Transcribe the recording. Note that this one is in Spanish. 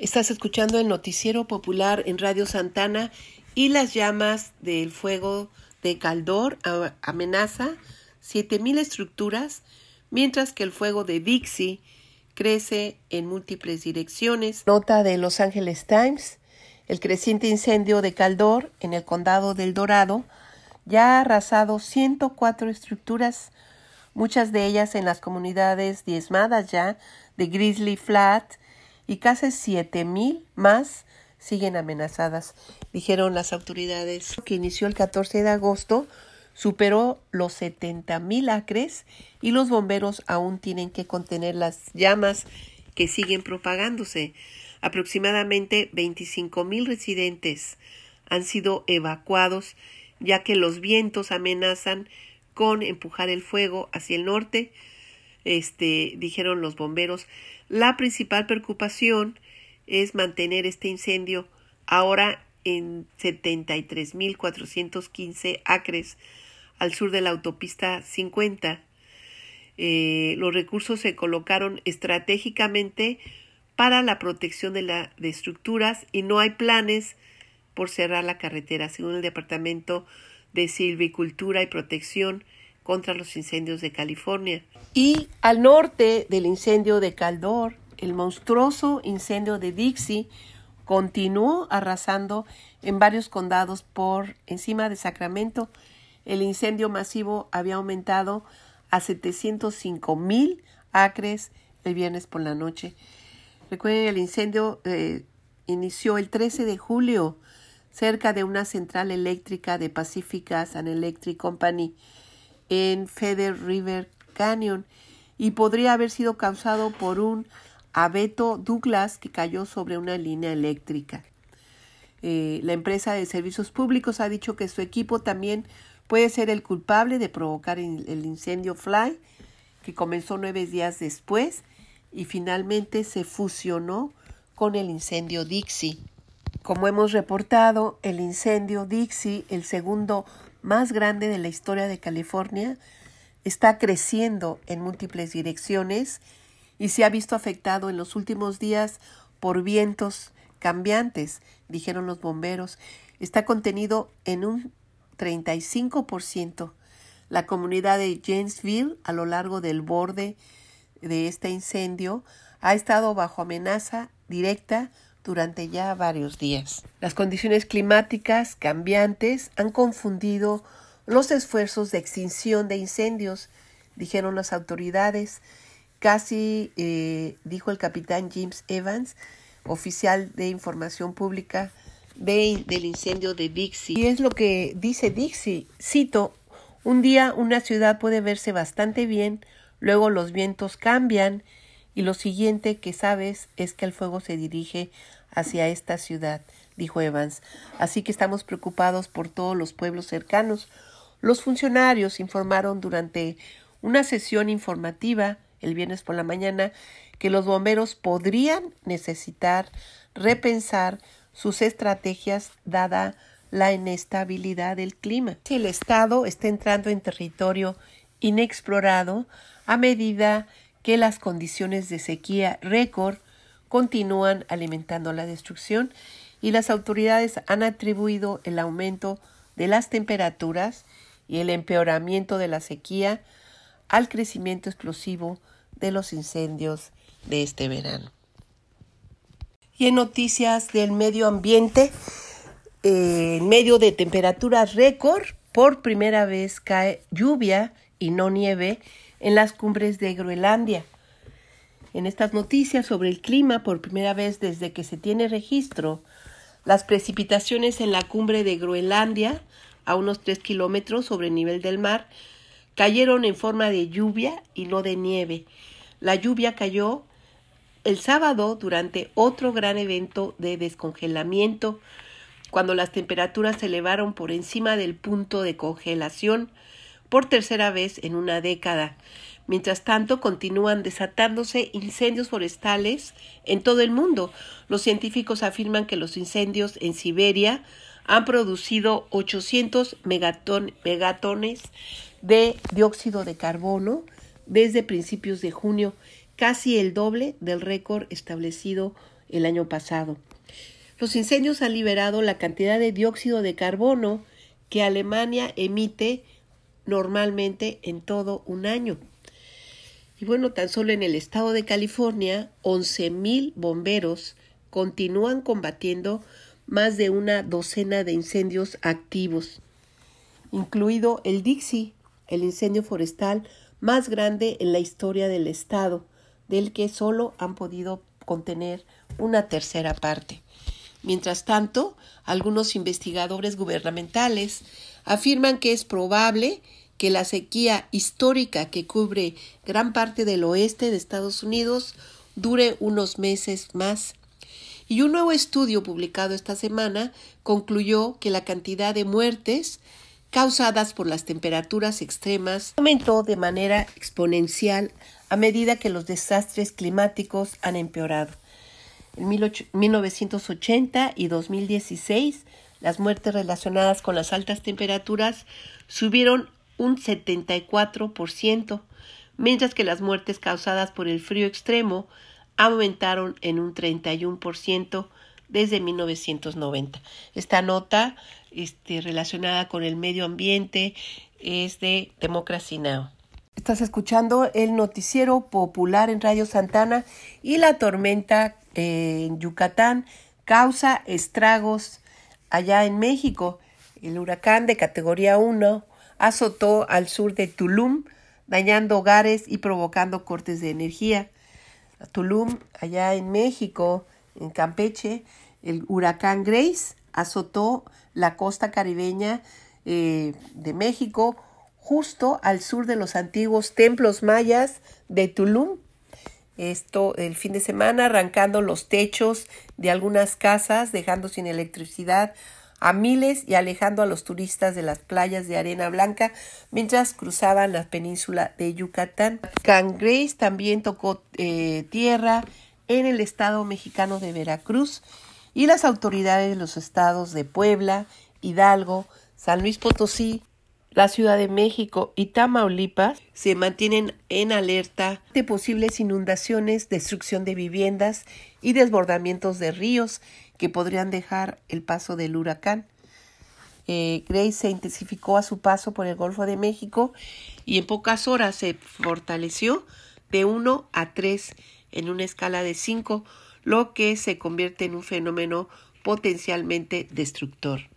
Estás escuchando el noticiero popular en Radio Santana y las llamas del fuego de Caldor amenaza 7,000 estructuras, mientras que el fuego de Dixie crece en múltiples direcciones. Nota de Los Angeles Times: el creciente incendio de Caldor en el condado del Dorado ya ha arrasado 104 estructuras, muchas de ellas en las comunidades diezmadas ya de Grizzly Flat, y casi 7,000 más siguen amenazadas, dijeron las autoridades. Que inició el 14 de agosto superó los 70,000 acres y los bomberos aún tienen que contener las llamas que siguen propagándose. Aproximadamente 25,000 residentes han sido evacuados, ya que los vientos amenazan con empujar el fuego hacia el norte. Dijeron los bomberos. La principal preocupación es mantener este incendio ahora en 73,415 acres al sur de la autopista 50. Los recursos se colocaron estratégicamente para la protección de estructuras y no hay planes por cerrar la carretera, según el Departamento de Silvicultura y Protección contra los Incendios de California. Y al norte del incendio de Caldor, el monstruoso incendio de Dixie continuó arrasando en varios condados por encima de Sacramento. El incendio masivo había aumentado a 705,000 acres el viernes por la noche. Recuerden, el incendio inició el 13 de julio cerca de una central eléctrica de Pacific Gas and Electric Company en Feather River Canyon y podría haber sido causado por un abeto Douglas que cayó sobre una línea eléctrica. La empresa de servicios públicos ha dicho que su equipo también puede ser el culpable de provocar el incendio Fly, que comenzó 9 días después y finalmente se fusionó con el incendio Dixie. Como hemos reportado, el incendio Dixie, el segundo más grande de la historia de California, está creciendo en múltiples direcciones y se ha visto afectado en los últimos días por vientos cambiantes, dijeron los bomberos. Está contenido en un 35%. La comunidad de Janesville, a lo largo del borde de este incendio, ha estado bajo amenaza directa durante ya varios días. Las condiciones climáticas cambiantes han confundido los esfuerzos de extinción de incendios, dijeron las autoridades. Dijo el capitán James Evans, oficial de información pública del incendio de Dixie. Y es lo que dice Dixie, cito: un día una ciudad puede verse bastante bien, luego los vientos cambian y lo siguiente que sabes es que el fuego se dirige hacia esta ciudad, dijo Evans. Así que estamos preocupados por todos los pueblos cercanos. Los funcionarios informaron durante una sesión informativa el viernes por la mañana que los bomberos podrían necesitar repensar sus estrategias dada la inestabilidad del clima. El estado está entrando en territorio inexplorado a medida que las condiciones de sequía récord continúan alimentando la destrucción y las autoridades han atribuido el aumento de las temperaturas y el empeoramiento de la sequía al crecimiento explosivo de los incendios de este verano. Y en noticias del medio ambiente, en medio de temperaturas récord, por primera vez cae lluvia y no nieve en las cumbres de Groenlandia. En estas noticias sobre el clima, por primera vez desde que se tiene registro, las precipitaciones en la cumbre de Groenlandia, a unos 3 kilómetros sobre el nivel del mar, cayeron en forma de lluvia y no de nieve. La lluvia cayó el sábado durante otro gran evento de descongelamiento, cuando las temperaturas se elevaron por encima del punto de congelación por tercera vez en una década. Mientras tanto, continúan desatándose incendios forestales en todo el mundo. Los científicos afirman que los incendios en Siberia han producido 800 megatones de dióxido de carbono desde principios de junio, casi el doble del récord establecido el año pasado. Los incendios han liberado la cantidad de dióxido de carbono que Alemania emite normalmente en todo un año. Y bueno, tan solo en el estado de California, 11,000 bomberos continúan combatiendo más de una docena de incendios activos, incluido el Dixie, el incendio forestal más grande en la historia del estado, del que solo han podido contener una tercera parte. Mientras tanto, algunos investigadores gubernamentales afirman que es probable que la sequía histórica que cubre gran parte del oeste de Estados Unidos dure unos meses más. Y un nuevo estudio publicado esta semana concluyó que la cantidad de muertes causadas por las temperaturas extremas aumentó de manera exponencial a medida que los desastres climáticos han empeorado. En 1980 y 2016, las muertes relacionadas con las altas temperaturas subieron un 74%, mientras que las muertes causadas por el frío extremo aumentaron en un 31% desde 1990. Esta nota relacionada con el medio ambiente es de Democracy Now! Estás escuchando el noticiero popular en Radio Santana y la tormenta en Yucatán causa estragos allá en México. El huracán de categoría 1 azotó al sur de Tulum, dañando hogares y provocando cortes de energía. Tulum, allá en México, en Campeche, el huracán Grace azotó la costa caribeña de México, justo al sur de los antiguos templos mayas de Tulum. Esto el fin de semana, arrancando los techos de algunas casas, dejando sin electricidad a miles y alejando a los turistas de las playas de arena blanca mientras cruzaban la península de Yucatán. Huracán Grace también tocó tierra en el estado mexicano de Veracruz y las autoridades de los estados de Puebla, Hidalgo, San Luis Potosí, la Ciudad de México y Tamaulipas se mantienen en alerta de posibles inundaciones, destrucción de viviendas y desbordamientos de ríos que podrían dejar el paso del huracán. Grace se intensificó a su paso por el Golfo de México y en pocas horas se fortaleció de 1 a 3 en una escala de 5, lo que se convierte en un fenómeno potencialmente destructor.